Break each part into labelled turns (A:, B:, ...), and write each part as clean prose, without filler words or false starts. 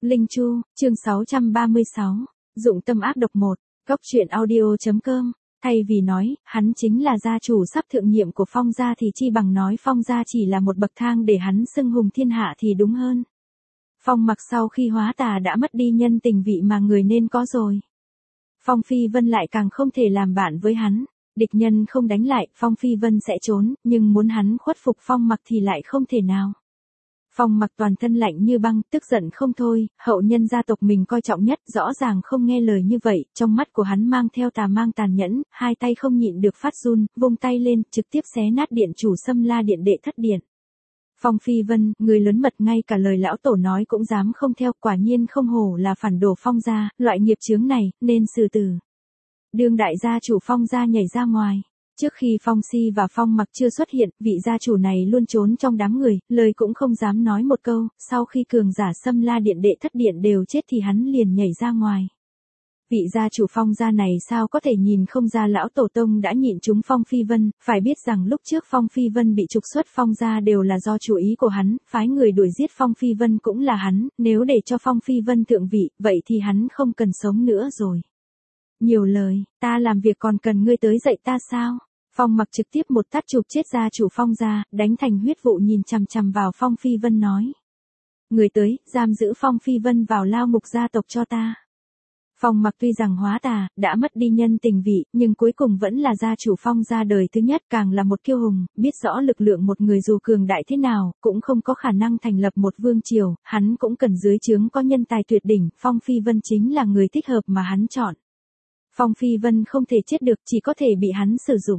A: Linh Chu, chương 636, dụng tâm ác độc 1, Cóc truyện audio.com, thay vì nói, hắn chính là gia chủ sắp thượng nhiệm của Phong gia thì chi bằng nói Phong gia chỉ là một bậc thang để hắn xưng hùng thiên hạ thì đúng hơn. Phong Mặc sau khi hóa tà đã mất đi nhân tình vị mà người nên có rồi. Phong Phi Vân lại càng không thể làm bạn với hắn, địch nhân không đánh lại, Phong Phi Vân sẽ trốn, nhưng muốn hắn khuất phục Phong Mặc thì lại không thể nào. Phong Mặc toàn thân lạnh như băng, tức giận không thôi, hậu nhân gia tộc mình coi trọng nhất, rõ ràng không nghe lời như vậy, trong mắt của hắn mang theo tà mang tàn nhẫn, hai tay không nhịn được phát run, vung tay lên, trực tiếp xé nát điện chủ Xâm La Điện đệ thất điện. Phong Phi Vân, người lớn mật ngay cả lời lão tổ nói cũng dám không theo, quả nhiên không hổ là phản đồ Phong gia, loại nghiệp chướng này, nên xử tử. Đương đại gia chủ Phong gia nhảy ra ngoài. Trước khi Phong Si và Phong Mặc chưa xuất hiện, vị gia chủ này luôn trốn trong đám người, lời cũng không dám nói một câu, sau khi cường giả Xâm La Điện đệ thất điện đều chết thì hắn liền nhảy ra ngoài. Vị gia chủ Phong gia này sao có thể nhìn không ra lão tổ tông đã nhịn chúng Phong Phi Vân, phải biết rằng lúc trước Phong Phi Vân bị trục xuất Phong gia đều là do chủ ý của hắn, phái người đuổi giết Phong Phi Vân cũng là hắn, nếu để cho Phong Phi Vân thượng vị, vậy thì hắn không cần sống nữa rồi. Nhiều lời, ta làm việc còn cần ngươi tới dạy ta sao? Phong Mặc trực tiếp một tát chụp chết gia chủ Phong gia, đánh thành huyết vụ nhìn chằm chằm vào Phong Phi Vân nói. Người tới, giam giữ Phong Phi Vân vào lao ngục gia tộc cho ta. Phong Mặc tuy rằng hóa tà, đã mất đi nhân tình vị, nhưng cuối cùng vẫn là gia chủ Phong gia đời thứ nhất, càng là một kiêu hùng, biết rõ lực lượng một người dù cường đại thế nào, cũng không có khả năng thành lập một vương triều, hắn cũng cần dưới trướng có nhân tài tuyệt đỉnh, Phong Phi Vân chính là người thích hợp mà hắn chọn. Phong Phi Vân không thể chết được, chỉ có thể bị hắn sử dụng.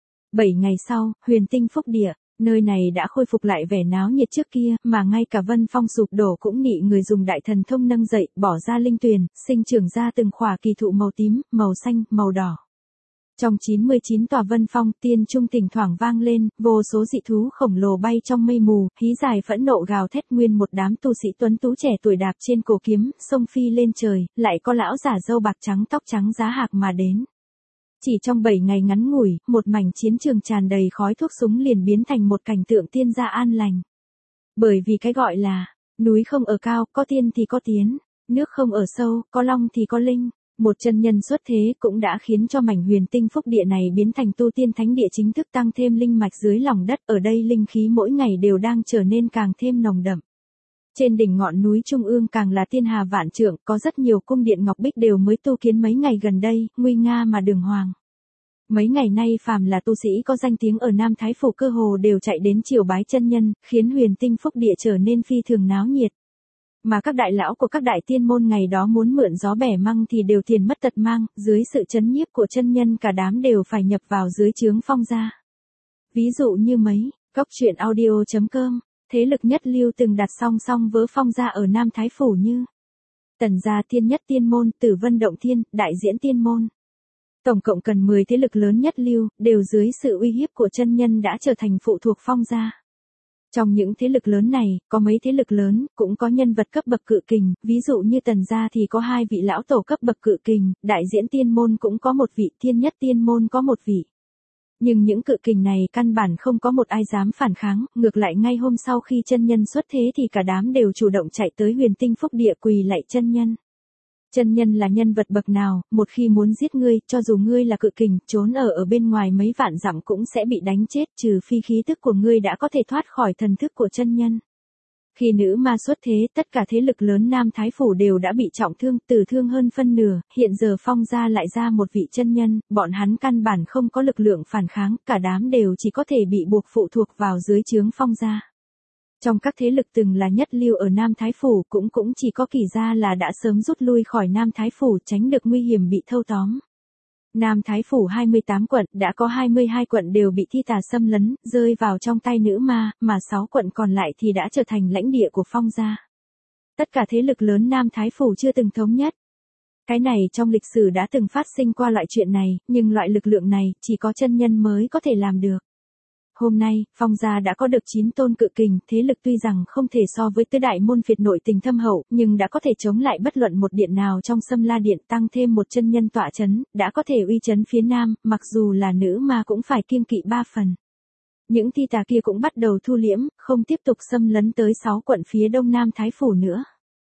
A: 7 ngày sau, Huyền Tinh Phúc Địa, nơi này đã khôi phục lại vẻ náo nhiệt trước kia, mà ngay cả Vân Phong sụp đổ cũng nị người dùng đại thần thông nâng dậy, bỏ ra linh tuyền, sinh trưởng ra từng khỏa kỳ thụ màu tím, màu xanh, màu đỏ. Trong 99 tòa Vân Phong, tiên trung thỉnh thoảng vang lên, vô số dị thú khổng lồ bay trong mây mù, hí dài phẫn nộ gào thét, nguyên một đám tu sĩ tuấn tú trẻ tuổi đạp trên cổ kiếm, sông phi lên trời, lại có lão giả râu bạc trắng tóc trắng giá hạc mà đến. Chỉ trong 7 ngày ngắn ngủi, một mảnh chiến trường tràn đầy khói thuốc súng liền biến thành một cảnh tượng tiên gia an lành. Bởi vì cái gọi là, núi không ở cao, có tiên thì có tiến, nước không ở sâu, có long thì có linh. Một chân nhân xuất thế cũng đã khiến cho mảnh Huyền Tinh Phúc Địa này biến thành tu tiên thánh địa chính thức, tăng thêm linh mạch dưới lòng đất, ở đây linh khí mỗi ngày đều đang trở nên càng thêm nồng đậm. Trên đỉnh ngọn núi trung ương càng là thiên hà vạn trượng, có rất nhiều cung điện ngọc bích đều mới tu kiến mấy ngày gần đây, nguy nga mà đường hoàng. Mấy ngày nay phàm là tu sĩ có danh tiếng ở Nam Thái Phủ cơ hồ đều chạy đến triều bái chân nhân, khiến Huyền Tinh Phúc Địa trở nên phi thường náo nhiệt. Mà các đại lão của các đại tiên môn ngày đó muốn mượn gió bẻ măng thì đều tiền mất tật mang, dưới sự trấn nhiếp của chân nhân cả đám đều phải nhập vào dưới trướng Phong gia. Ví dụ như mấy, Cóc truyện audio.com, thế lực nhất lưu từng đặt song song với Phong gia ở Nam Thái Phủ như Tần gia Thiên Nhất Tiên Môn, Tử Vân Động Thiên, Đại Diễn Tiên Môn. Tổng cộng cần 10 thế lực lớn nhất lưu, đều dưới sự uy hiếp của chân nhân đã trở thành phụ thuộc Phong gia. Trong những thế lực lớn này, có mấy thế lực lớn, cũng có nhân vật cấp bậc cự kình, ví dụ như Tần gia thì có 2 vị lão tổ cấp bậc cự kình, Đại Diễn Tiên Môn cũng có 1 vị, Thiên Nhất Tiên Môn có 1 vị. Nhưng những cự kình này căn bản không có một ai dám phản kháng, ngược lại ngay hôm sau khi chân nhân xuất thế thì cả đám đều chủ động chạy tới Huyền Tinh Phúc Địa quỳ lạy chân nhân. Chân nhân là nhân vật bậc nào, một khi muốn giết ngươi, cho dù ngươi là cự kình, trốn ở bên ngoài mấy vạn dặm cũng sẽ bị đánh chết, trừ phi khí tức của ngươi đã có thể thoát khỏi thần thức của chân nhân. Khi nữ ma xuất thế, tất cả thế lực lớn Nam Thái Phủ đều đã bị trọng thương, tử thương hơn phân nửa, hiện giờ Phong gia lại ra một vị chân nhân, bọn hắn căn bản không có lực lượng phản kháng, cả đám đều chỉ có thể bị buộc phụ thuộc vào dưới trướng Phong gia. Trong các thế lực từng là nhất lưu ở Nam Thái Phủ cũng chỉ có Kỳ gia là đã sớm rút lui khỏi Nam Thái Phủ tránh được nguy hiểm bị thâu tóm. Nam Thái Phủ 28 quận, đã có 22 quận đều bị thi tà xâm lấn, rơi vào trong tay nữ ma, mà 6 quận còn lại thì đã trở thành lãnh địa của Phong gia. Tất cả thế lực lớn Nam Thái Phủ chưa từng thống nhất. Cái này trong lịch sử đã từng phát sinh qua loại chuyện này, nhưng loại lực lượng này, chỉ có chân nhân mới có thể làm được. Hôm nay, Phong gia đã có được 9 tôn cự kình, thế lực tuy rằng không thể so với tứ đại môn Việt nội tình thâm hậu, nhưng đã có thể chống lại bất luận một điện nào trong Xâm La Điện, tăng thêm một chân nhân tọa chấn, đã có thể uy chấn phía Nam, mặc dù là nữ mà cũng phải kiêng kỵ 3 phần. Những thi tà kia cũng bắt đầu thu liễm, không tiếp tục xâm lấn tới 6 quận phía Đông Nam Thái Phủ nữa.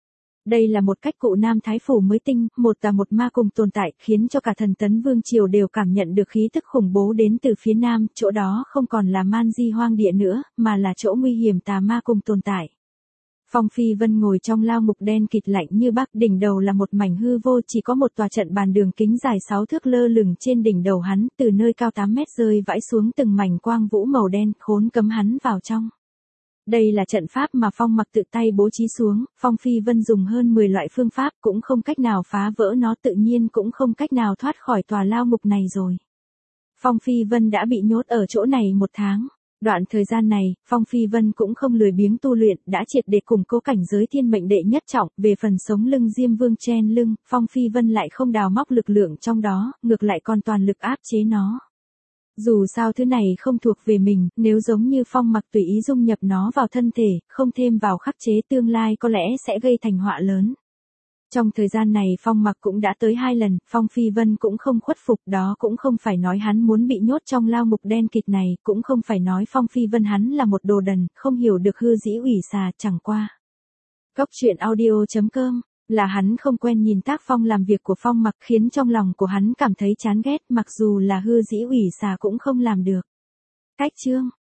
A: Đây là một cách cụ Nam Thái Phủ mới tinh, một tà một ma cùng tồn tại, khiến cho cả Thần Tấn Vương Triều đều cảm nhận được khí tức khủng bố đến từ phía Nam, chỗ đó không còn là man di hoang địa nữa, mà là chỗ nguy hiểm tà ma cùng tồn tại. Phong Phi Vân ngồi trong lao ngục đen kịt lạnh như băng, đỉnh đầu là một mảnh hư vô, chỉ có một tòa trận bàn đường kính dài 6 thước lơ lửng trên đỉnh đầu hắn, từ nơi cao 8 mét rơi vãi xuống từng mảnh quang vũ màu đen, khốn cấm hắn vào trong. Đây là trận pháp mà Phong Mặc tự tay bố trí xuống, Phong Phi Vân dùng hơn 10 loại phương pháp cũng không cách nào phá vỡ nó, tự nhiên cũng không cách nào thoát khỏi tòa lao ngục này rồi. Phong Phi Vân đã bị nhốt ở chỗ này 1 tháng. Đoạn thời gian này, Phong Phi Vân cũng không lười biếng tu luyện, đã triệt để củng cố cảnh giới thiên mệnh đệ nhất trọng, về phần sống lưng Diêm Vương chen lưng, Phong Phi Vân lại không đào móc lực lượng trong đó, ngược lại còn toàn lực áp chế nó. Dù sao thứ này không thuộc về mình, nếu giống như Phong Mặc tùy ý dung nhập nó vào thân thể, không thêm vào khắc chế tương lai có lẽ sẽ gây thành họa lớn. Trong thời gian này Phong Mặc cũng đã tới 2 lần, Phong Phi Vân cũng không khuất phục, đó cũng không phải nói hắn muốn bị nhốt trong lao ngục đen kịt này, cũng không phải nói Phong Phi Vân hắn là một đồ đần, không hiểu được hư dĩ ủy xà, chẳng qua. Góc truyện audio.com, là hắn không quen nhìn tác phong làm việc của Phong Mặc, khiến trong lòng của hắn cảm thấy chán ghét, mặc dù là hư dĩ ủy xà cũng không làm được. Cách chương